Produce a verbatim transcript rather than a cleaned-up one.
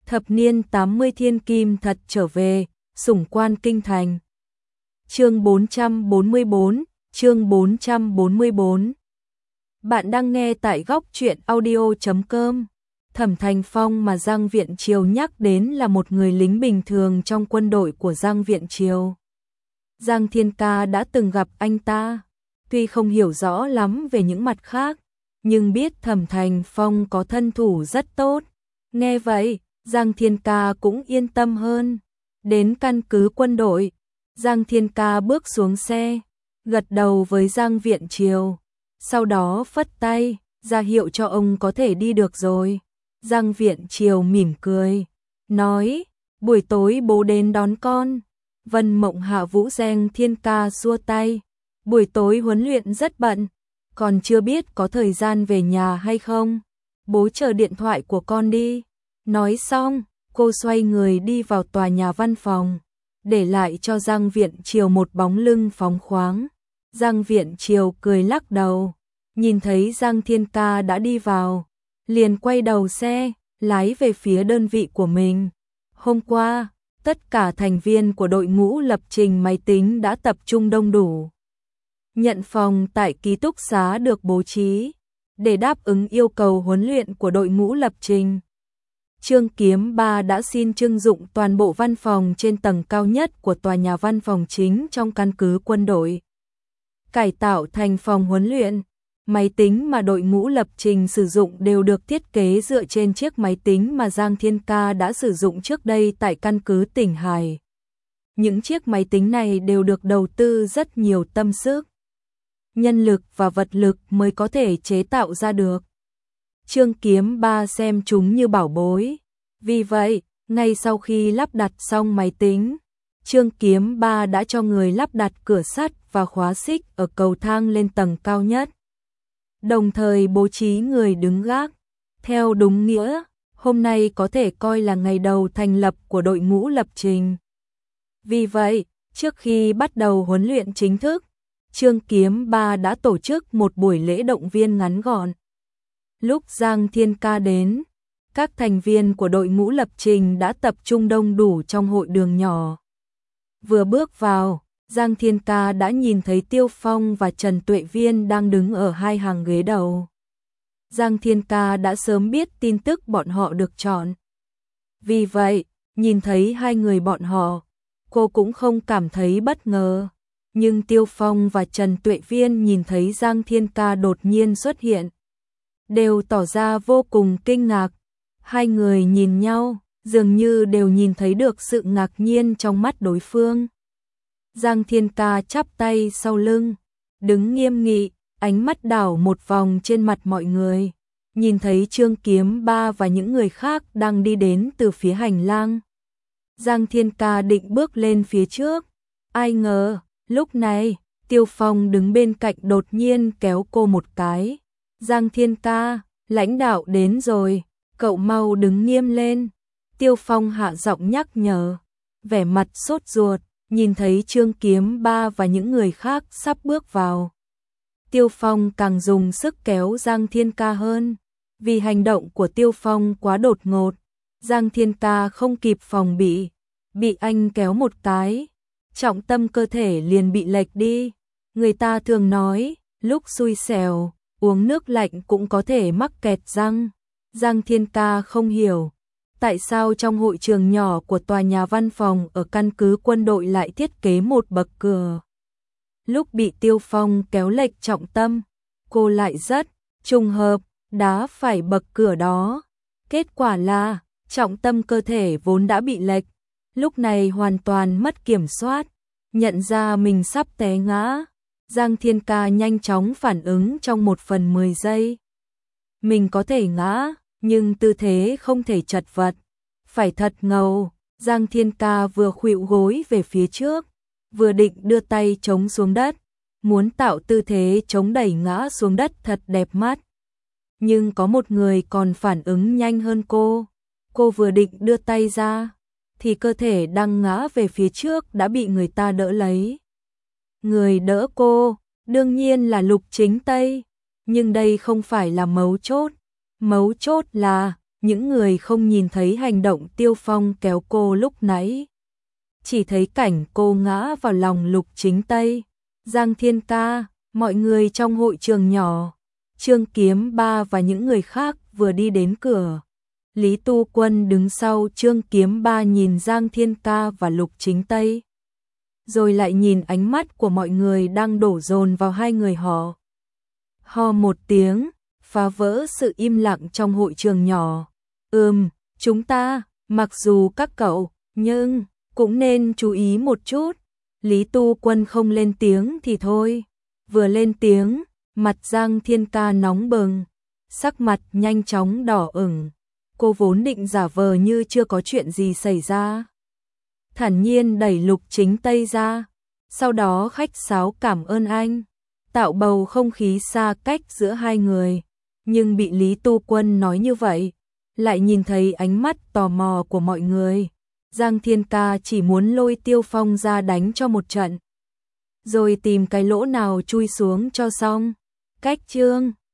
Thập niên tám mươi thiên kim thật trở về, sủng quan kinh thành. Chương bốn trăm bốn mươi bốn, chương bốn trăm bốn mươi bốn. Bạn đang nghe tại góc truyện audio chấm com. Thẩm Thành Phong mà Giang Viện Triều nhắc đến là một người lính bình thường trong quân đội của Giang Viện Triều. Giang Thiên Ca đã từng gặp anh ta, tuy không hiểu rõ lắm về những mặt khác, nhưng biết Thẩm Thành Phong có thân thủ rất tốt. Nghe vậy, Giang Thiên Ca cũng yên tâm hơn. Đến căn cứ quân đội, Giang Thiên Ca bước xuống xe, gật đầu với Giang Viện Triều, sau đó phất tay, ra hiệu cho ông có thể đi được rồi. Giang Viện Triều mỉm cười, nói, buổi tối bố đến đón con. Vân Mộng Hạ Vũ Giang Thiên Ca xua tay, buổi tối huấn luyện rất bận, còn chưa biết có thời gian về nhà hay không. Bố chờ điện thoại của con đi. Nói xong, cô xoay người đi vào tòa nhà văn phòng, để lại cho Giang Viện Triều một bóng lưng phóng khoáng. Giang Viện Triều cười lắc đầu, nhìn thấy Giang Thiên Ca đã đi vào, liền quay đầu xe, lái về phía đơn vị của mình. Hôm qua, tất cả thành viên của đội ngũ lập trình máy tính đã tập trung đông đủ. Nhận phòng tại ký túc xá được bố trí, để đáp ứng yêu cầu huấn luyện của đội ngũ lập trình. Trương Kiếm Ba đã xin trưng dụng toàn bộ văn phòng trên tầng cao nhất của tòa nhà văn phòng chính trong căn cứ quân đội, cải tạo thành phòng huấn luyện. Máy tính mà đội ngũ lập trình sử dụng đều được thiết kế dựa trên chiếc máy tính mà Giang Thiên Ca đã sử dụng trước đây tại căn cứ Tỉnh Hải. Những chiếc máy tính này đều được đầu tư rất nhiều tâm sức, nhân lực và vật lực mới có thể chế tạo ra được. Trương Kiếm Ba xem chúng như bảo bối. Vì vậy, ngay sau khi lắp đặt xong máy tính, Trương Kiếm Ba đã cho người lắp đặt cửa sắt và khóa xích ở cầu thang lên tầng cao nhất, đồng thời bố trí người đứng gác. Theo đúng nghĩa, hôm nay có thể coi là ngày đầu thành lập của đội ngũ lập trình. Vì vậy, trước khi bắt đầu huấn luyện chính thức, Trương Kiếm Ba đã tổ chức một buổi lễ động viên ngắn gọn. Lúc Giang Thiên Ca đến, các thành viên của đội ngũ lập trình đã tập trung đông đủ trong hội đường nhỏ. Vừa bước vào, Giang Thiên Ca đã nhìn thấy Tiêu Phong và Trần Tuệ Viên đang đứng ở hai hàng ghế đầu. Giang Thiên Ca đã sớm biết tin tức bọn họ được chọn. Vì vậy, nhìn thấy hai người bọn họ, cô cũng không cảm thấy bất ngờ. Nhưng Tiêu Phong và Trần Tuệ Viên nhìn thấy Giang Thiên Ca đột nhiên xuất hiện, đều tỏ ra vô cùng kinh ngạc. Hai người nhìn nhau, dường như đều nhìn thấy được sự ngạc nhiên trong mắt đối phương. Giang Thiên Ca chắp tay sau lưng, đứng nghiêm nghị, ánh mắt đảo một vòng trên mặt mọi người, nhìn thấy Trương Kiếm Ba và những người khác đang đi đến từ phía hành lang. Giang Thiên Ca định bước lên phía trước, ai ngờ, lúc này, Tiêu Phong đứng bên cạnh đột nhiên kéo cô một cái. Giang Thiên Ca, lãnh đạo đến rồi, cậu mau đứng nghiêm lên. Tiêu Phong hạ giọng nhắc nhở, vẻ mặt sốt ruột, nhìn thấy Trương Kiếm Ba và những người khác sắp bước vào. Tiêu Phong càng dùng sức kéo Giang Thiên Ca hơn, vì hành động của Tiêu Phong quá đột ngột. Giang Thiên Ca không kịp phòng bị, bị anh kéo một cái, trọng tâm cơ thể liền bị lệch đi. Người ta thường nói, lúc xui xẻo, uống nước lạnh cũng có thể mắc kẹt răng. Giang Thiên Ca không hiểu, tại sao trong hội trường nhỏ của tòa nhà văn phòng ở căn cứ quân đội lại thiết kế một bậc cửa. Lúc bị Tiêu Phong kéo lệch trọng tâm, cô lại rất trùng hợp đá phải bậc cửa đó. Kết quả là, trọng tâm cơ thể vốn đã bị lệch, lúc này hoàn toàn mất kiểm soát, nhận ra mình sắp té ngã. Giang Thiên Ca nhanh chóng phản ứng trong một phần mười giây. Mình có thể ngã, nhưng tư thế không thể chật vật, phải thật ngầu. Giang Thiên Ca vừa khuỵu gối về phía trước, vừa định đưa tay chống xuống đất, muốn tạo tư thế chống đẩy ngã xuống đất thật đẹp mắt. Nhưng có một người còn phản ứng nhanh hơn cô. Cô vừa định đưa tay ra, thì cơ thể đang ngã về phía trước đã bị người ta đỡ lấy. Người đỡ cô, đương nhiên là Lục Chính Tây, nhưng đây không phải là mấu chốt. Mấu chốt là, những người không nhìn thấy hành động Tiêu Phong kéo cô lúc nãy. Chỉ thấy cảnh cô ngã vào lòng Lục Chính Tây. Giang Thiên Ca, mọi người trong hội trường nhỏ, Trương Kiếm Ba và những người khác vừa đi đến cửa. Lý Tu Quân đứng sau Trương Kiếm Ba nhìn Giang Thiên Ca và Lục Chính Tây. Rồi lại nhìn ánh mắt của mọi người đang đổ dồn vào hai người họ. Ho một tiếng, phá vỡ sự im lặng trong hội trường nhỏ. Ừm, chúng ta, mặc dù các cậu, nhưng cũng nên chú ý một chút. Lý Tu Quân không lên tiếng thì thôi. Vừa lên tiếng, mặt Giang Thiên Ca nóng bừng, sắc mặt nhanh chóng đỏ ửng. Cô vốn định giả vờ như chưa có chuyện gì xảy ra. Thản nhiên đẩy Lục Chính Tây ra, sau đó khách sáo cảm ơn anh, tạo bầu không khí xa cách giữa hai người. Nhưng bị Lý Tu Quân nói như vậy, lại nhìn thấy ánh mắt tò mò của mọi người. Giang Thiên Ca chỉ muốn lôi Tiêu Phong ra đánh cho một trận, rồi tìm cái lỗ nào chui xuống cho xong. Cách chương